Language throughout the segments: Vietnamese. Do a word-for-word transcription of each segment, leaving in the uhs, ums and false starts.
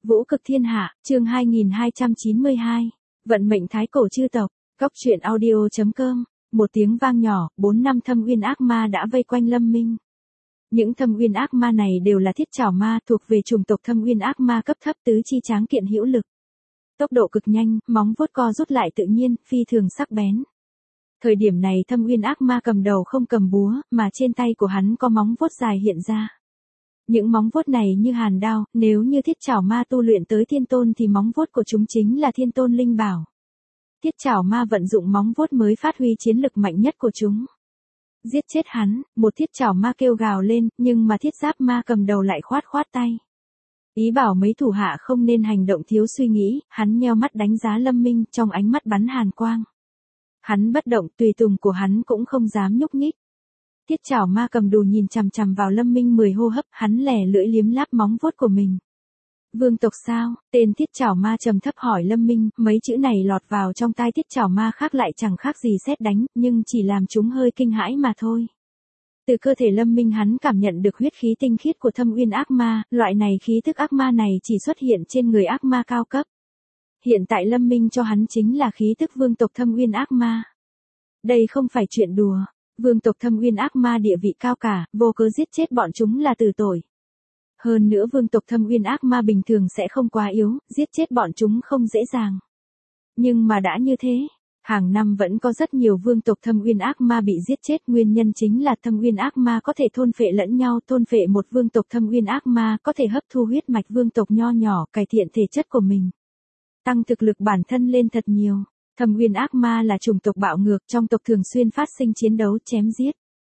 Vũ cực thiên hạ, chương hai nghìn hai trăm chín mươi hai. Vận mệnh thái cổ chư tộc. Cóc truyện audio chấm com. Một tiếng vang nhỏ, bốn năm thâm uyên ác ma đã vây quanh Lâm Minh. Những thâm uyên ác ma này đều là thiết trảo ma, thuộc về chủng tộc thâm uyên ác ma cấp thấp, tứ chi tráng kiện hữu lực. Tốc độ cực nhanh, móng vuốt co rút lại tự nhiên, phi thường sắc bén. Thời điểm này thâm uyên ác ma cầm đầu không cầm búa, mà trên tay của hắn có móng vuốt dài hiện ra. Những móng vuốt này như hàn đao, nếu như thiết trảo ma tu luyện tới thiên tôn thì móng vuốt của chúng chính là thiên tôn linh bảo. Thiết trảo ma vận dụng móng vuốt mới phát huy chiến lực mạnh nhất của chúng. Giết chết hắn, một thiết trảo ma kêu gào lên, nhưng mà thiết giáp ma cầm đầu lại khoát khoát tay. Ý bảo mấy thủ hạ không nên hành động thiếu suy nghĩ, hắn nheo mắt đánh giá Lâm Minh, trong ánh mắt bắn hàn quang. Hắn bất động, tùy tùng của hắn cũng không dám nhúc nhích. Thiết trảo ma cầm đù nhìn chằm chằm vào Lâm Minh mười hô hấp, hắn lẻ lưỡi liếm láp móng vuốt của mình. Vương tộc sao? Tên thiết trảo ma trầm thấp hỏi Lâm Minh, mấy chữ này lọt vào trong tai thiết trảo ma khác lại chẳng khác gì sét đánh, nhưng chỉ làm chúng hơi kinh hãi mà thôi. Từ cơ thể Lâm Minh hắn cảm nhận được huyết khí tinh khiết của thâm uyên ác ma, loại này khí tức ác ma này chỉ xuất hiện trên người ác ma cao cấp. Hiện tại Lâm Minh cho hắn chính là khí tức vương tộc thâm uyên ác ma. Đây không phải chuyện đùa. Vương tộc thâm uyên ác ma địa vị cao cả, vô cớ giết chết bọn chúng là từ tội. Hơn nữa vương tộc thâm uyên ác ma bình thường sẽ không quá yếu, giết chết bọn chúng không dễ dàng. Nhưng mà đã như thế, hàng năm vẫn có rất nhiều vương tộc thâm uyên ác ma bị giết chết, nguyên nhân chính là thâm uyên ác ma có thể thôn phệ lẫn nhau, thôn phệ một vương tộc thâm uyên ác ma có thể hấp thu huyết mạch vương tộc nho nhỏ, cải thiện thể chất của mình, tăng thực lực bản thân lên thật nhiều. Thâm uyên ác ma là chủng tộc bạo ngược, trong tộc thường xuyên phát sinh chiến đấu chém giết.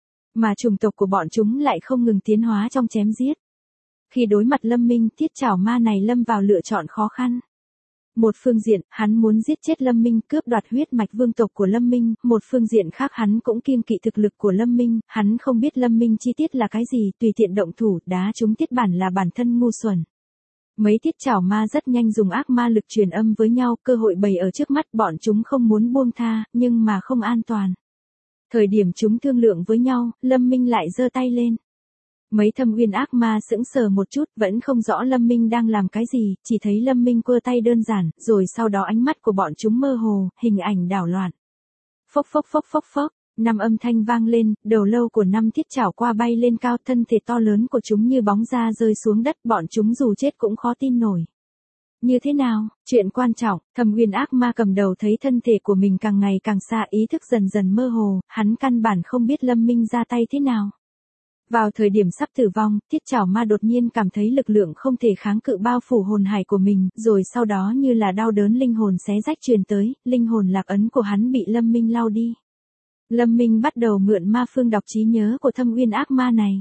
Mà chủng tộc của bọn chúng lại không ngừng tiến hóa trong chém giết. Khi đối mặt Lâm Minh, thiết trảo ma này lâm vào lựa chọn khó khăn. Một phương diện, hắn muốn giết chết Lâm Minh, cướp đoạt huyết mạch vương tộc của Lâm Minh, một phương diện khác hắn cũng kiêng kỵ thực lực của Lâm Minh, hắn không biết Lâm Minh chi tiết là cái gì, tùy tiện động thủ, đá chúng tiết bản là bản thân ngu xuẩn. Mấy thiết trảo ma rất nhanh dùng ác ma lực truyền âm với nhau, cơ hội bày ở trước mắt, bọn chúng không muốn buông tha, nhưng mà không an toàn. Thời điểm chúng thương lượng với nhau, Lâm Minh lại giơ tay lên. Mấy thâm uyên ác ma sững sờ một chút, vẫn không rõ Lâm Minh đang làm cái gì, chỉ thấy Lâm Minh quơ tay đơn giản, rồi sau đó ánh mắt của bọn chúng mơ hồ, hình ảnh đảo loạn. Phốc phốc phốc phốc phốc. Năm âm thanh vang lên, đầu lâu của năm thiết trảo qua bay lên cao, thân thể to lớn của chúng như bóng da rơi xuống đất, bọn chúng dù chết cũng khó tin nổi. Như thế nào? Chuyện quan trọng, thâm uyên ác ma cầm đầu thấy thân thể của mình càng ngày càng xa, ý thức dần dần mơ hồ, hắn căn bản không biết Lâm Minh ra tay thế nào. Vào thời điểm sắp tử vong, thiết trảo ma đột nhiên cảm thấy lực lượng không thể kháng cự bao phủ hồn hải của mình, rồi sau đó như là đau đớn linh hồn xé rách truyền tới, linh hồn lạc ấn của hắn bị Lâm Minh lau đi. Lâm Minh bắt đầu mượn ma phương đọc trí nhớ của thâm uyên ác ma này.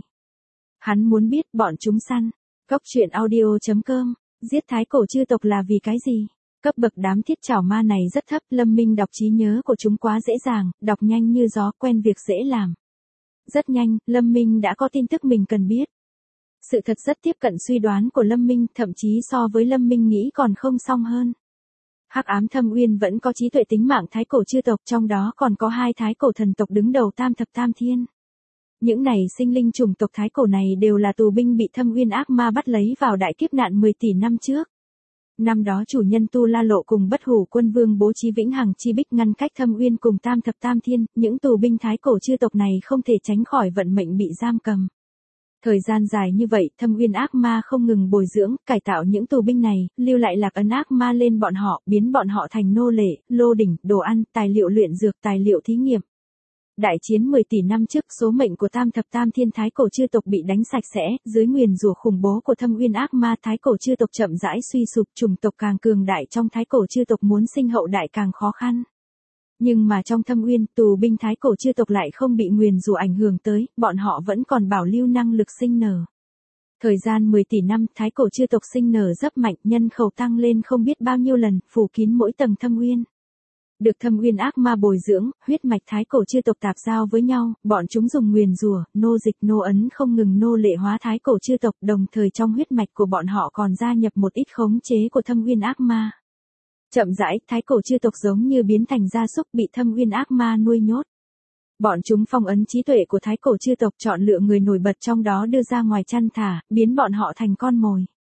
Hắn muốn biết bọn chúng săn. Cóc truyện audio chấm com. Giết thái cổ chư tộc là vì cái gì? Cấp bậc đám thiết trảo ma này rất thấp, Lâm Minh đọc trí nhớ của chúng quá dễ dàng, đọc nhanh như gió, quen việc dễ làm. Rất nhanh, Lâm Minh đã có tin tức mình cần biết. Sự thật rất tiếp cận suy đoán của Lâm Minh, thậm chí so với Lâm Minh nghĩ còn không xong hơn. Hắc ám thâm uyên vẫn có trí tuệ tính mạng thái cổ chư tộc, trong đó còn có hai thái cổ thần tộc đứng đầu tam thập tam thiên. Những này sinh linh chủng tộc thái cổ này đều là tù binh bị thâm uyên ác ma bắt lấy vào đại kiếp nạn mười tỷ năm trước. Năm đó chủ nhân Tu La Lộ cùng Bất Hủ Quân Vương bố trí vĩnh hằng chi bích ngăn cách thâm uyên cùng tam thập tam thiên, những tù binh thái cổ chư tộc này không thể tránh khỏi vận mệnh bị giam cầm. Thời gian dài như vậy, thâm uyên ác ma không ngừng bồi dưỡng, cải tạo những tù binh này, lưu lại lạc ấn ác ma lên bọn họ, biến bọn họ thành nô lệ, lô đỉnh, đồ ăn, tài liệu luyện dược, tài liệu thí nghiệm. Đại chiến mười tỷ năm trước, số mệnh của tam thập tam thiên thái cổ chư tộc bị đánh sạch sẽ, dưới nguyền rủa khủng bố của thâm uyên ác ma, thái cổ chư tộc chậm rãi suy sụp, chủng tộc càng cường đại trong thái cổ chư tộc muốn sinh hậu đại càng khó khăn. Nhưng mà trong thâm uyên, tù binh thái cổ chư tộc lại không bị nguyền rủa ảnh hưởng tới, bọn họ vẫn còn bảo lưu năng lực sinh nở. Thời gian mười tỷ năm, thái cổ chư tộc sinh nở rất mạnh, nhân khẩu tăng lên không biết bao nhiêu lần, phủ kín mỗi tầng thâm uyên. Được thâm uyên ác ma bồi dưỡng, huyết mạch thái cổ chư tộc tạp giao với nhau, bọn chúng dùng nguyền rủa, nô dịch, nô ấn không ngừng nô lệ hóa thái cổ chư tộc, đồng thời trong huyết mạch của bọn họ còn gia nhập một ít khống chế của thâm uyên ác ma. Chậm rãi, thái cổ chư tộc giống như biến thành gia súc bị thâm uyên ác ma nuôi nhốt. Bọn chúng phong ấn trí tuệ của thái cổ chư tộc, chọn lựa người nổi bật trong đó đưa ra ngoài chăn thả, biến bọn họ thành con mồi.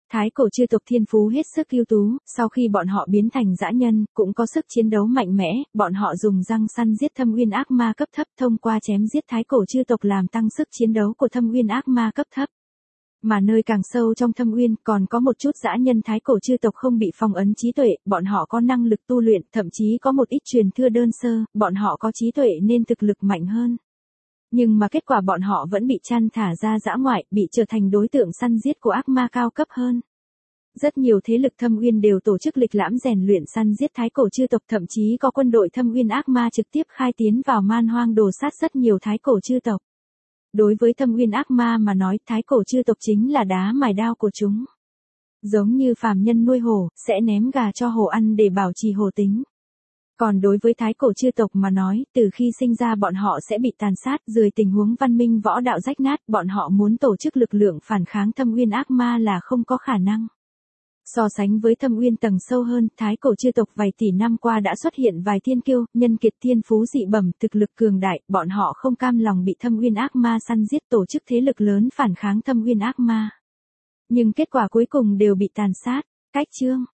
Thái cổ chư tộc thiên phú hết sức ưu tú, sau khi bọn họ biến thành dã nhân, cũng có sức chiến đấu mạnh mẽ, bọn họ dùng răng săn giết thâm uyên ác ma cấp thấp thông qua chém giết thái cổ chư tộc làm tăng sức chiến đấu của thâm uyên ác ma cấp thấp. Mà nơi càng sâu trong thâm uyên còn có một chút dã nhân thái cổ chư tộc không bị phong ấn trí tuệ, bọn họ có năng lực tu luyện, thậm chí có một ít truyền thừa đơn sơ, bọn họ có trí tuệ nên thực lực mạnh hơn. Nhưng mà kết quả bọn họ vẫn bị chăn thả ra dã ngoại, bị trở thành đối tượng săn giết của ác ma cao cấp hơn. Rất nhiều thế lực thâm uyên đều tổ chức lịch lãm rèn luyện săn giết thái cổ chư tộc, thậm chí có quân đội thâm uyên ác ma trực tiếp khai tiến vào man hoang đồ sát rất nhiều thái cổ chư tộc. Đối với thâm uyên ác ma mà nói, thái cổ chư tộc chính là đá mài đao của chúng. Giống như phàm nhân nuôi hổ, sẽ ném gà cho hổ ăn để bảo trì hổ tính. Còn đối với thái cổ chư tộc mà nói, từ khi sinh ra bọn họ sẽ bị tàn sát, dưới tình huống văn minh võ đạo rách nát, bọn họ muốn tổ chức lực lượng phản kháng thâm uyên ác ma là không có khả năng. So sánh với thâm uyên tầng sâu hơn, thái cổ chư tộc vài tỷ năm qua đã xuất hiện vài thiên kiêu, nhân kiệt thiên phú dị bẩm, thực lực cường đại, bọn họ không cam lòng bị thâm uyên ác ma săn giết, tổ chức thế lực lớn phản kháng thâm uyên ác ma. Nhưng kết quả cuối cùng đều bị tàn sát. Cách chương